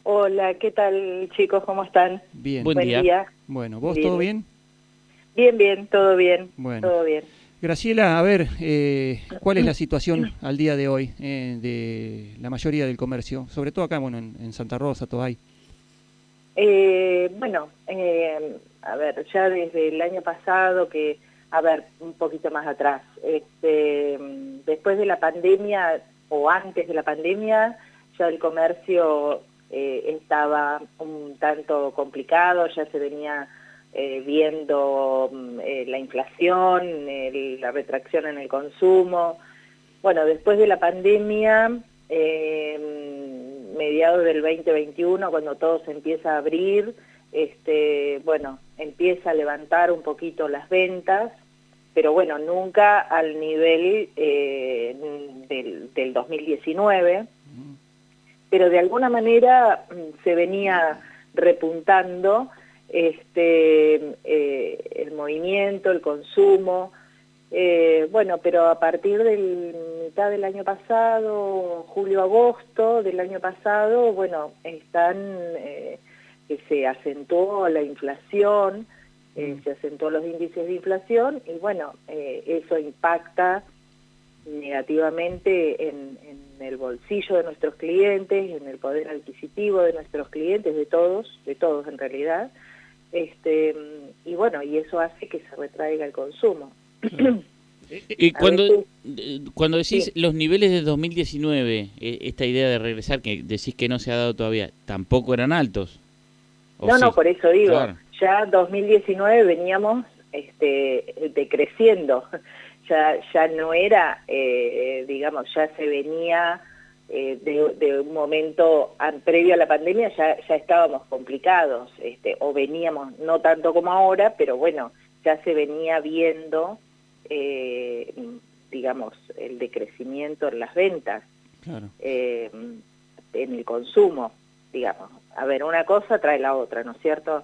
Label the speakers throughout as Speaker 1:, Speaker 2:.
Speaker 1: Hola, ¿qué tal, chicos? ¿Cómo están?
Speaker 2: Bien.
Speaker 3: Buen
Speaker 1: Buen
Speaker 3: día.
Speaker 1: día.
Speaker 2: Bueno, ¿vos
Speaker 1: Bien.
Speaker 2: todo bien?
Speaker 1: Bien, bien, todo bien.
Speaker 2: Bueno.
Speaker 1: Todo bien.
Speaker 2: Graciela, a ver, ¿cuál es la situación al día de hoy de la mayoría del comercio? Sobre todo acá, bueno, en Santa Rosa, Toay.
Speaker 1: Bueno, a ver, ya desde el año pasado un poquito más atrás, después de la pandemia o antes de la pandemia, ya el comercio estaba un tanto complicado, ya se venía viendo la inflación, la retracción en el consumo. Bueno, después de la pandemia, mediados del 2021, cuando todo se empieza a abrir, bueno, empieza a levantar un poquito las ventas, pero bueno, nunca al nivel del 2019, pero de alguna manera se venía repuntando el movimiento, el consumo. Bueno, pero a partir de mitad del año pasado, julio-agosto del año pasado, bueno, que se acentuó la inflación, se acentuó los índices de inflación y bueno, eso impacta negativamente en el bolsillo de nuestros clientes, en el poder adquisitivo de nuestros clientes, de todos en realidad, y bueno, y eso hace que se retraiga el consumo.
Speaker 3: Y cuando decís
Speaker 1: sí.
Speaker 3: los niveles de 2019, esta idea de regresar, que decís que no se ha dado todavía, tampoco eran altos.
Speaker 1: No,
Speaker 3: Sí?
Speaker 1: por eso digo,
Speaker 3: Claro.
Speaker 1: ya 2019 veníamos decreciendo, ya no era, digamos, ya se venía de un momento previo a la pandemia, ya estábamos complicados, o veníamos, no tanto como ahora, pero bueno, ya se venía viendo, digamos, el decrecimiento en las ventas,
Speaker 2: Claro.
Speaker 1: en el consumo, digamos. A ver, una cosa trae la otra, ¿no es cierto?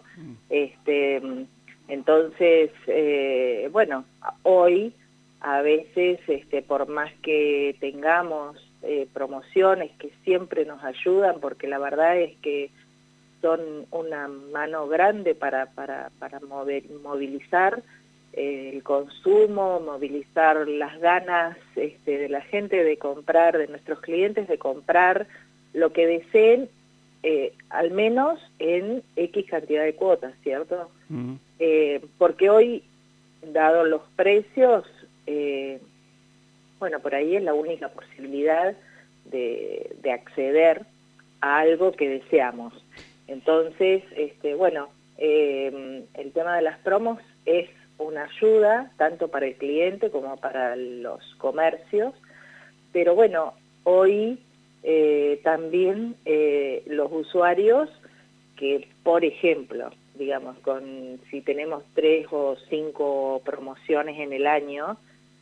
Speaker 1: Entonces, bueno, hoy a veces, por más que tengamos promociones que siempre nos ayudan, porque la verdad es que son una mano grande para movilizar el consumo, movilizar las ganas de la gente de comprar, de nuestros clientes, de comprar lo que deseen, al menos en X cantidad de cuotas, ¿cierto? Porque hoy, dado los precios, bueno, por ahí es la única posibilidad de acceder a algo que deseamos. Entonces, bueno, el tema de las promos es una ayuda tanto para el cliente como para los comercios, pero bueno, hoy también los usuarios que, por ejemplo, digamos, si tenemos 3 o 5 promociones en el año,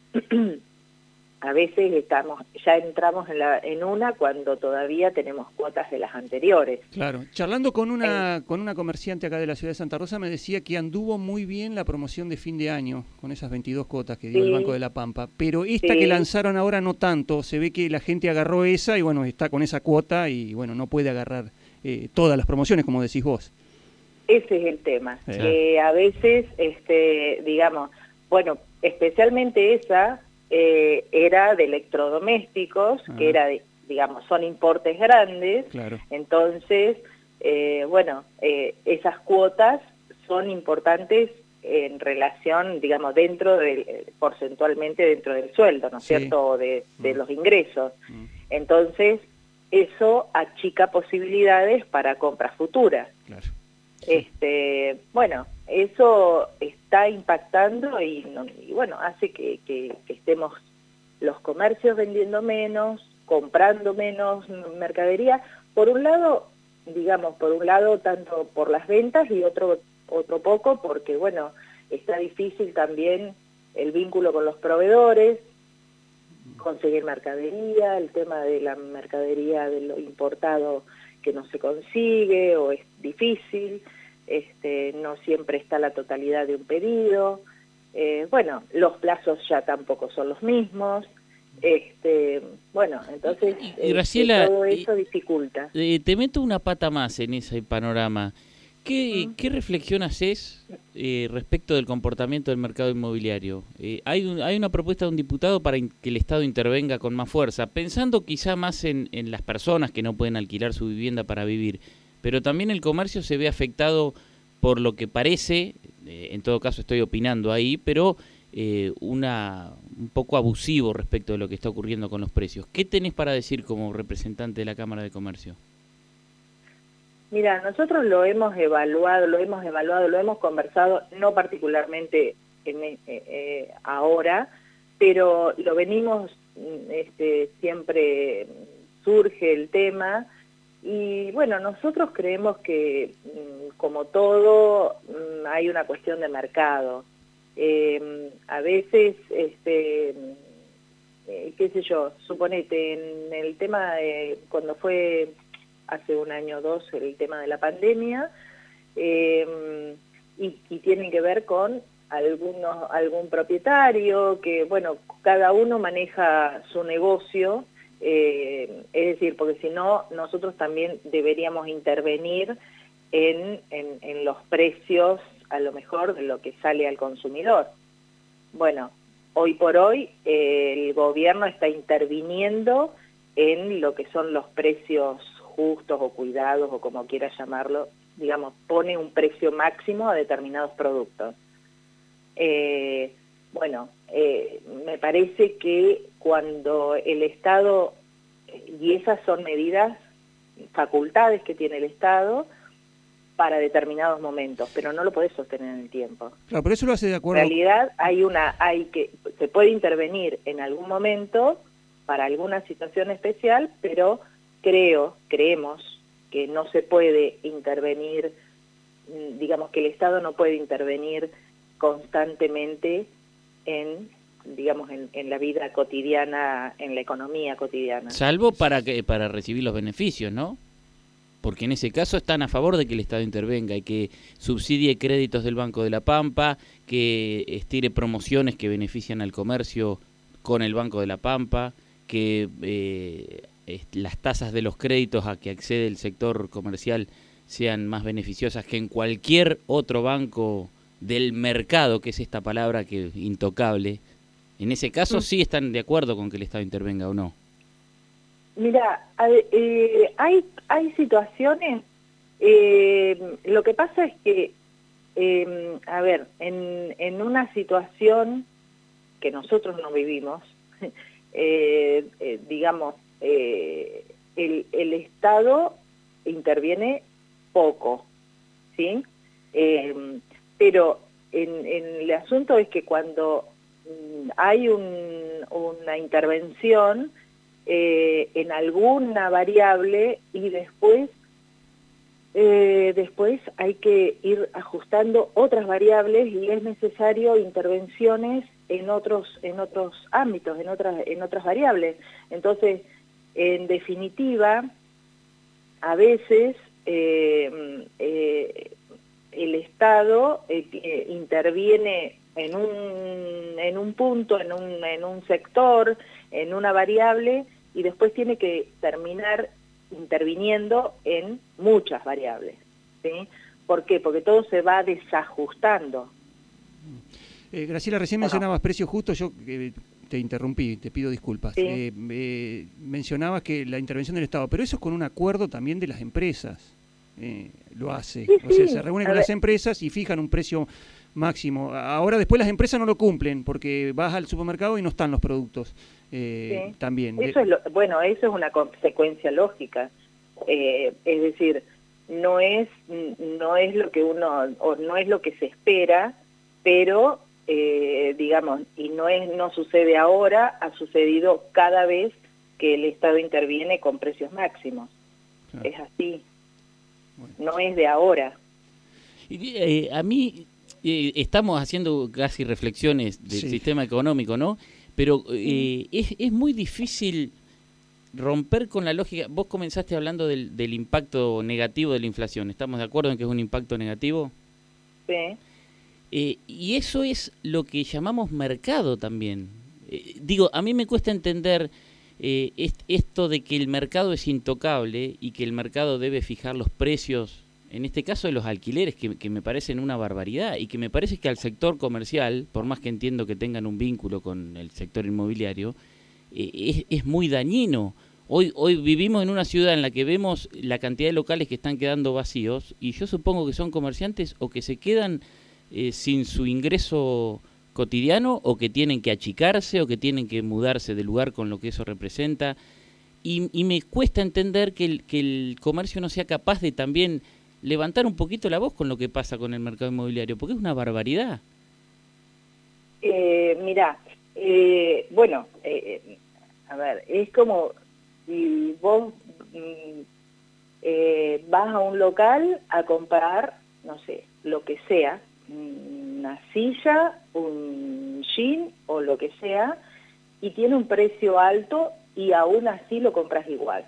Speaker 1: a veces ya entramos en una cuando todavía tenemos cuotas de las anteriores.
Speaker 2: Claro. Charlando con una comerciante acá de la ciudad de Santa Rosa, me decía que anduvo muy bien la promoción de fin de año, con esas 22 cuotas que dio el Banco de la Pampa, pero esta que lanzaron ahora no tanto, se ve que la gente agarró esa y bueno, está con esa cuota y bueno, no puede agarrar todas las promociones, como decís vos.
Speaker 1: Ese es el tema, que a veces, digamos, bueno, especialmente esa era de electrodomésticos, que era, digamos, son importes grandes,
Speaker 2: claro.
Speaker 1: Entonces, bueno, esas cuotas son importantes en relación, digamos, porcentualmente dentro del sueldo, ¿no es cierto?, o de los ingresos. Entonces, eso achica posibilidades para compras futuras.
Speaker 2: Claro.
Speaker 1: Bueno, eso está impactando y bueno, hace que estemos los comercios vendiendo menos, comprando menos mercadería. Por un lado, digamos, tanto por las ventas y otro poco porque, bueno, está difícil también el vínculo con los proveedores, conseguir mercadería, el tema de la mercadería de lo importado que no se consigue o es difícil, no siempre está la totalidad de un pedido, bueno, los plazos ya tampoco son los mismos, Bueno, entonces
Speaker 3: Graciela,
Speaker 1: todo eso dificulta.
Speaker 3: Te meto una pata más en ese panorama. ¿Qué reflexión haces respecto del comportamiento del mercado inmobiliario? Hay una propuesta de un diputado para que el Estado intervenga con más fuerza, pensando quizá más en las personas que no pueden alquilar su vivienda para vivir, pero también el comercio se ve afectado por lo que parece, en todo caso estoy opinando ahí, pero un poco abusivo respecto de lo que está ocurriendo con los precios. ¿Qué tenés para decir como representante de la Cámara de Comercio?
Speaker 1: Mira, nosotros lo hemos evaluado, lo hemos conversado, no particularmente ahora, pero lo venimos, siempre surge el tema, y bueno, nosotros creemos que, como todo, hay una cuestión de mercado. A veces, qué sé yo, suponete, en el tema de cuando fue hace un año o dos el tema de la pandemia, y tiene que ver con algún propietario que, bueno, cada uno maneja su negocio, es decir, porque si no, nosotros también deberíamos intervenir en los precios, a lo mejor, de lo que sale al consumidor. Bueno, hoy por hoy el gobierno está interviniendo en lo que son los precios justos o cuidados, o como quieras llamarlo, digamos, pone un precio máximo a determinados productos. Me parece que cuando el Estado, y esas son medidas, facultades que tiene el Estado para determinados momentos, pero no lo podés sostener en el tiempo.
Speaker 2: Claro, pero eso lo hace de acuerdo.
Speaker 1: En realidad se puede intervenir en algún momento para alguna situación especial, pero creemos que no se puede intervenir, digamos que el Estado no puede intervenir constantemente en la vida cotidiana, en la economía cotidiana.
Speaker 3: Salvo para recibir los beneficios, ¿no? Porque en ese caso están a favor de que el Estado intervenga y que subsidie créditos del Banco de la Pampa, que estire promociones que benefician al comercio con el Banco de la Pampa, que las tasas de los créditos a que accede el sector comercial sean más beneficiosas que en cualquier otro banco del mercado, que es esta palabra que intocable. En ese caso sí están de acuerdo con que el Estado intervenga o no.
Speaker 1: Mira, hay situaciones, lo que pasa es que, en una situación que nosotros no vivimos, el Estado interviene poco, ¿sí? Pero el asunto es que cuando hay una intervención en alguna variable, y después hay que ir ajustando otras variables, y es necesario intervenciones en otros ámbitos, en otras variables. Entonces, en definitiva, a veces el Estado interviene en un punto, en un sector, en una variable, y después tiene que terminar interviniendo en muchas variables, ¿sí? ¿Por qué? Porque todo se va desajustando.
Speaker 2: Graciela, recién mencionabas precios justos, yo te interrumpí, te pido disculpas.
Speaker 1: Sí.
Speaker 2: Mencionabas que la intervención del Estado, pero eso es con un acuerdo también de las empresas, lo hace.
Speaker 1: Sí,
Speaker 2: o sea, se reúnen con las empresas y fijan un precio máximo. Ahora después las empresas no lo cumplen, porque vas al supermercado y no están los productos. También.
Speaker 1: Eso es una consecuencia lógica. Es decir, no es lo que no es lo que se espera, pero y no sucede ahora, ha sucedido cada vez que el Estado interviene con precios máximos. Claro. Es así. Bueno. No es de ahora.
Speaker 3: A mí estamos haciendo casi reflexiones del sistema económico, ¿no? Pero es muy difícil romper con la lógica. Vos comenzaste hablando del impacto negativo de la inflación. ¿Estamos de acuerdo en que es un impacto negativo?
Speaker 1: Sí.
Speaker 3: Y eso es lo que llamamos mercado también. Digo, a mí me cuesta entender esto de que el mercado es intocable y que el mercado debe fijar los precios, en este caso de los alquileres, que me parecen una barbaridad, y que me parece que al sector comercial, por más que entiendo que tengan un vínculo con el sector inmobiliario, es muy dañino. Hoy vivimos en una ciudad en la que vemos la cantidad de locales que están quedando vacíos, y yo supongo que son comerciantes o que se quedan sin su ingreso cotidiano, o que tienen que achicarse, o que tienen que mudarse de lugar con lo que eso representa, y me cuesta entender que el comercio no sea capaz de también levantar un poquito la voz con lo que pasa con el mercado inmobiliario, porque es una barbaridad.
Speaker 1: Mirá, bueno, a ver, es como si vos vas a un local a comprar, no sé, lo que sea, una silla, un jean o lo que sea, y tiene un precio alto y aún así lo compras igual.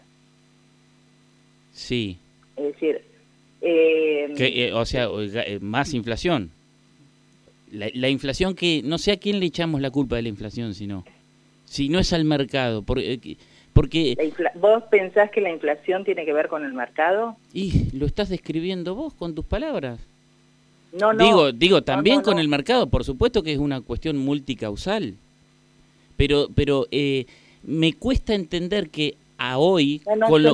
Speaker 3: Sí.
Speaker 1: Es decir,
Speaker 3: o sea, más inflación. La inflación, que no sé a quién le echamos la culpa de la inflación, si no es al mercado, porque
Speaker 1: ¿vos pensás que la inflación tiene que ver con el mercado?
Speaker 3: Y lo estás describiendo vos con tus palabras.
Speaker 1: No, no.
Speaker 3: Digo también
Speaker 1: no.
Speaker 3: Con el mercado, por supuesto que es una cuestión multicausal, pero me cuesta entender que a hoy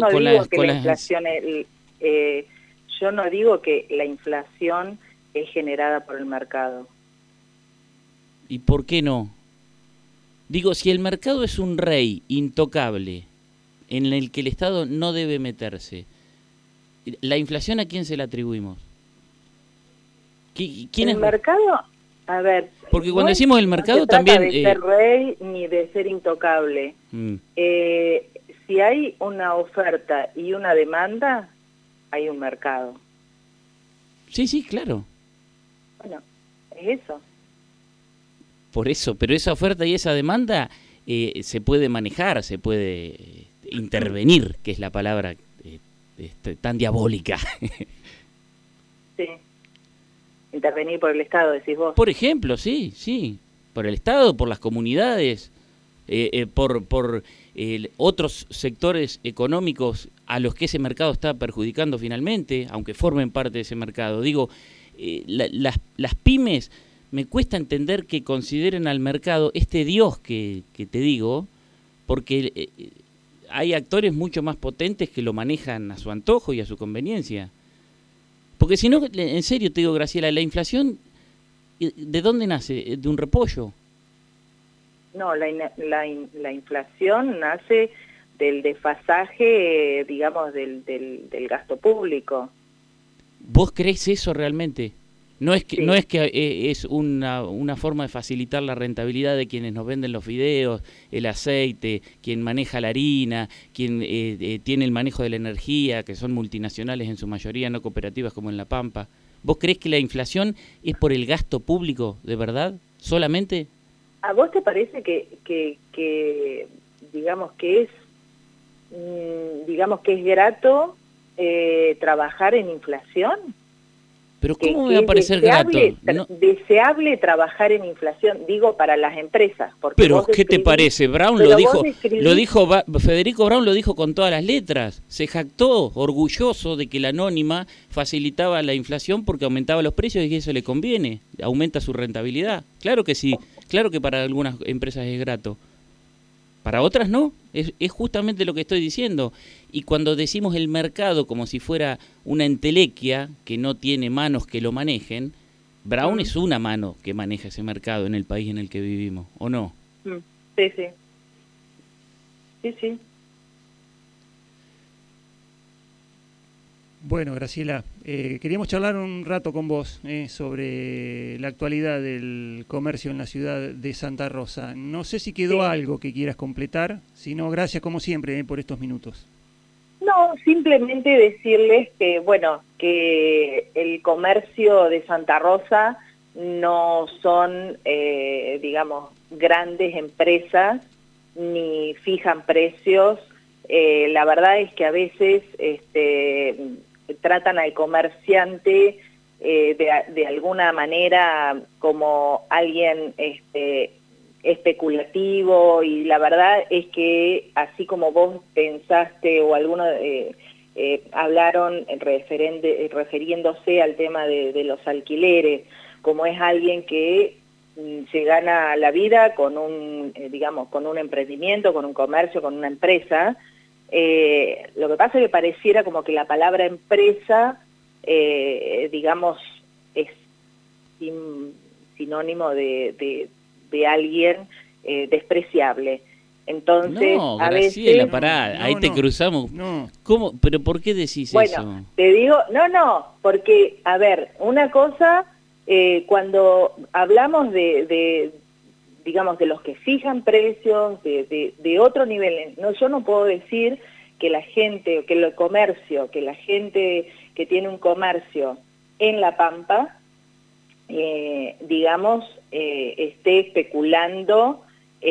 Speaker 1: yo no digo que la inflación es generada por el mercado.
Speaker 3: ¿Y por qué no? Digo, si el mercado es un rey intocable en el que el Estado no debe meterse, ¿la inflación a quién se la atribuimos? ¿Quién
Speaker 1: el
Speaker 3: es?
Speaker 1: Mercado, a ver...
Speaker 3: Porque cuando decimos el mercado
Speaker 1: no se
Speaker 3: también...
Speaker 1: trata de ser rey ni de ser intocable. Si hay una oferta y una demanda, hay un mercado.
Speaker 3: Sí, claro.
Speaker 1: Bueno, es eso.
Speaker 3: Por eso, pero esa oferta y esa demanda se puede manejar, se puede intervenir, que es la palabra tan diabólica.
Speaker 1: Sí. Intervenir por el Estado, decís vos.
Speaker 3: Por ejemplo, sí. Por el Estado, por las comunidades, por otros sectores económicos a los que ese mercado está perjudicando finalmente, aunque formen parte de ese mercado. Digo, las pymes, me cuesta entender que consideren al mercado este Dios que te digo, porque hay actores mucho más potentes que lo manejan a su antojo y a su conveniencia. Porque si no, en serio te digo, Graciela, la inflación, ¿de dónde nace? ¿De un repollo?
Speaker 1: No, la inflación nace del desfasaje, digamos, del gasto público.
Speaker 3: ¿Vos crees eso realmente? No es que,
Speaker 1: sí.
Speaker 3: No es que es una forma de facilitar la rentabilidad de quienes nos venden los fideos, el aceite, quien maneja la harina, quien tiene el manejo de la energía, que son multinacionales en su mayoría, no cooperativas como en La Pampa. ¿Vos creés que la inflación es por el gasto público, de verdad? ¿Solamente?
Speaker 1: ¿A vos te parece que digamos que es grato trabajar en inflación?
Speaker 3: ¿Pero cómo me va a parecer grato?
Speaker 1: Deseable trabajar en inflación, digo, para las empresas. Porque
Speaker 3: pero, ¿qué te parece? Brown lo dijo, Federico Brown lo dijo con todas las letras. Se jactó, orgulloso de que la anónima facilitaba la inflación porque aumentaba los precios y eso le conviene, aumenta su rentabilidad. Claro que sí, claro que para algunas empresas es grato. Para otras no, es justamente lo que estoy diciendo. Y cuando decimos el mercado como si fuera una entelequia que no tiene manos que lo manejen, Brown es una mano que maneja ese mercado en el país en el que vivimos, ¿o no?
Speaker 1: Sí, sí. Sí, sí.
Speaker 2: Bueno, Graciela, queríamos charlar un rato con vos sobre la actualidad del comercio en la ciudad de Santa Rosa. No sé si quedó algo que quieras completar, si no, gracias como siempre por estos minutos.
Speaker 1: No, simplemente decirles que, bueno, que el comercio de Santa Rosa no son, digamos, grandes empresas, ni fijan precios. La verdad es que a veces tratan al comerciante de alguna manera como alguien especulativo, y la verdad es que así como vos pensaste o algunos hablaron refiriéndose al tema de los alquileres, como es alguien que se gana la vida con un, digamos, con un emprendimiento, con un comercio, con una empresa. Lo que pasa es que pareciera como que la palabra empresa, digamos, es sinónimo de alguien despreciable. Entonces,
Speaker 3: no,
Speaker 1: a
Speaker 3: Graciela,
Speaker 1: veces...
Speaker 3: pará, ahí te cruzamos.
Speaker 2: No.
Speaker 3: ¿Cómo? ¿Pero por qué decís
Speaker 1: Bueno,
Speaker 3: eso?
Speaker 1: te digo, no, porque, a ver, una cosa, cuando hablamos digamos, de los que fijan precios, de otro nivel, no, yo no puedo decir que la gente, que el comercio, que la gente que tiene un comercio en La Pampa, digamos, esté especulando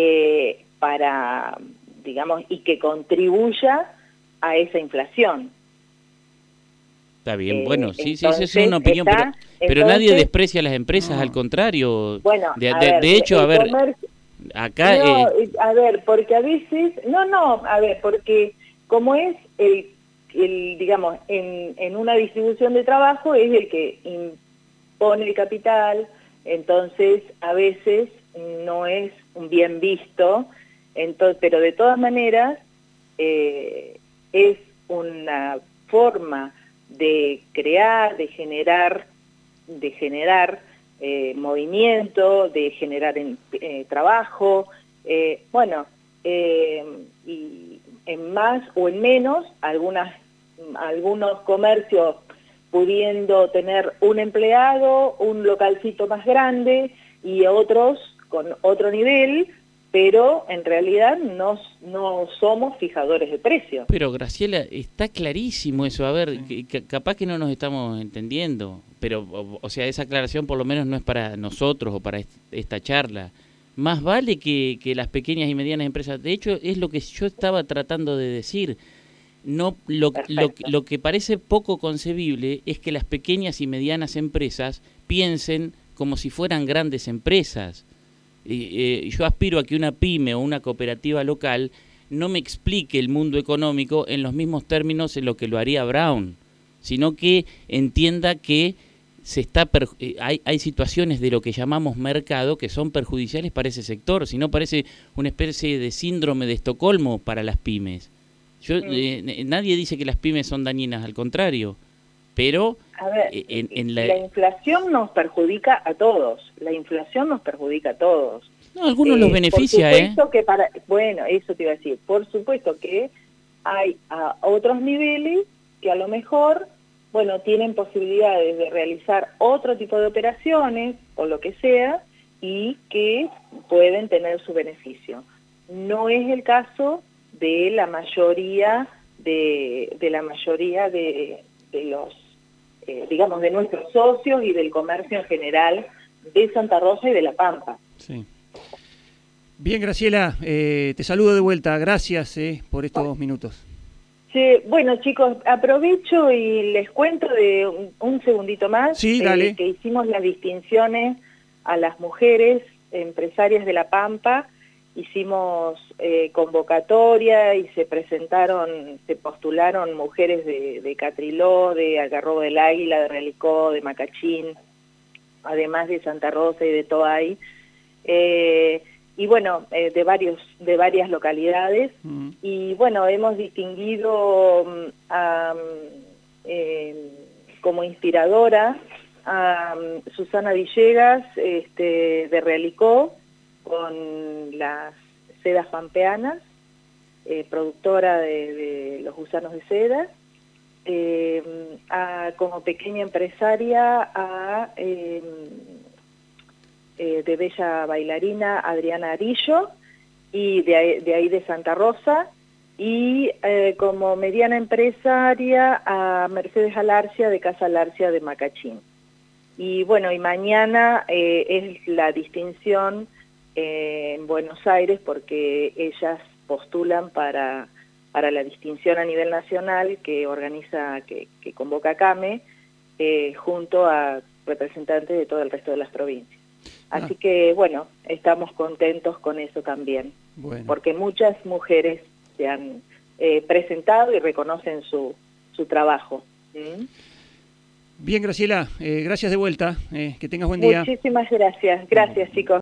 Speaker 1: para, digamos, y que contribuya a esa inflación.
Speaker 3: Está bien, bueno, sí,
Speaker 1: Entonces,
Speaker 3: esa es una opinión, pero nadie desprecia a las empresas, al contrario.
Speaker 1: Bueno,
Speaker 3: de hecho, a ver, acá...
Speaker 1: No, a ver, porque a veces, a ver, porque como es digamos, en una distribución de trabajo es el que impone el capital, entonces a veces no es un bien visto, entonces, pero de todas maneras es una forma de crear, de generar movimiento, de generar trabajo, y en más o en menos, algunos comercios pudiendo tener un empleado, un localcito más grande, y otros con otro nivel, pero en realidad no somos fijadores de precios.
Speaker 3: Pero Graciela, está clarísimo eso, a ver, capaz que no nos estamos entendiendo, pero, o sea, esa aclaración por lo menos no es para nosotros o para esta charla. Más vale que las pequeñas y medianas empresas, de hecho es lo que yo estaba tratando de decir, no lo que parece poco concebible es que las pequeñas y medianas empresas piensen como si fueran grandes empresas. Yo aspiro a que una pyme o una cooperativa local no me explique el mundo económico en los mismos términos en lo que lo haría Brown, sino que entienda que hay situaciones de lo que llamamos mercado que son perjudiciales para ese sector, si no parece una especie de síndrome de Estocolmo para las pymes. Nadie dice que las pymes son dañinas, al contrario, pero
Speaker 1: a ver, la inflación nos perjudica a todos,
Speaker 3: No, algunos los beneficia,
Speaker 1: por supuesto que bueno, eso te iba a decir, por supuesto que hay a otros niveles que a lo mejor, bueno, tienen posibilidades de realizar otro tipo de operaciones o lo que sea y que pueden tener su beneficio. No es el caso de la mayoría de los, digamos, de nuestros socios y del comercio en general de Santa Rosa y de La Pampa.
Speaker 2: Sí. Bien, Graciela, te saludo de vuelta. Gracias por estos 2 minutos.
Speaker 1: Sí, bueno, chicos, aprovecho y les cuento de un segundito más.
Speaker 2: Sí, dale.
Speaker 1: Que hicimos las distinciones a las mujeres empresarias de La Pampa. Hicimos convocatoria y se postularon mujeres de Catriló, de Algarrobo del Águila, de Realicó, de Macachín, además de Santa Rosa y de Toay, y bueno, de varias localidades. Y bueno, hemos distinguido como inspiradora a Susana Villegas, de Realicó, con las sedas pampeanas, productora de los gusanos de seda, como pequeña empresaria de bella bailarina Adriana Arillo, y de ahí de Santa Rosa, y como mediana empresaria a Mercedes Alarcia de Casa Alarcia de Macachín. Y bueno, y mañana es la distinción en Buenos Aires, porque ellas postulan para la distinción a nivel nacional que organiza, que convoca CAME, junto a representantes de todo el resto de las provincias. Así que, bueno, estamos contentos con eso también, porque muchas mujeres se han presentado y reconocen su trabajo.
Speaker 2: Bien, Graciela, gracias de vuelta, que tengas buen día.
Speaker 1: Muchísimas gracias, chicos.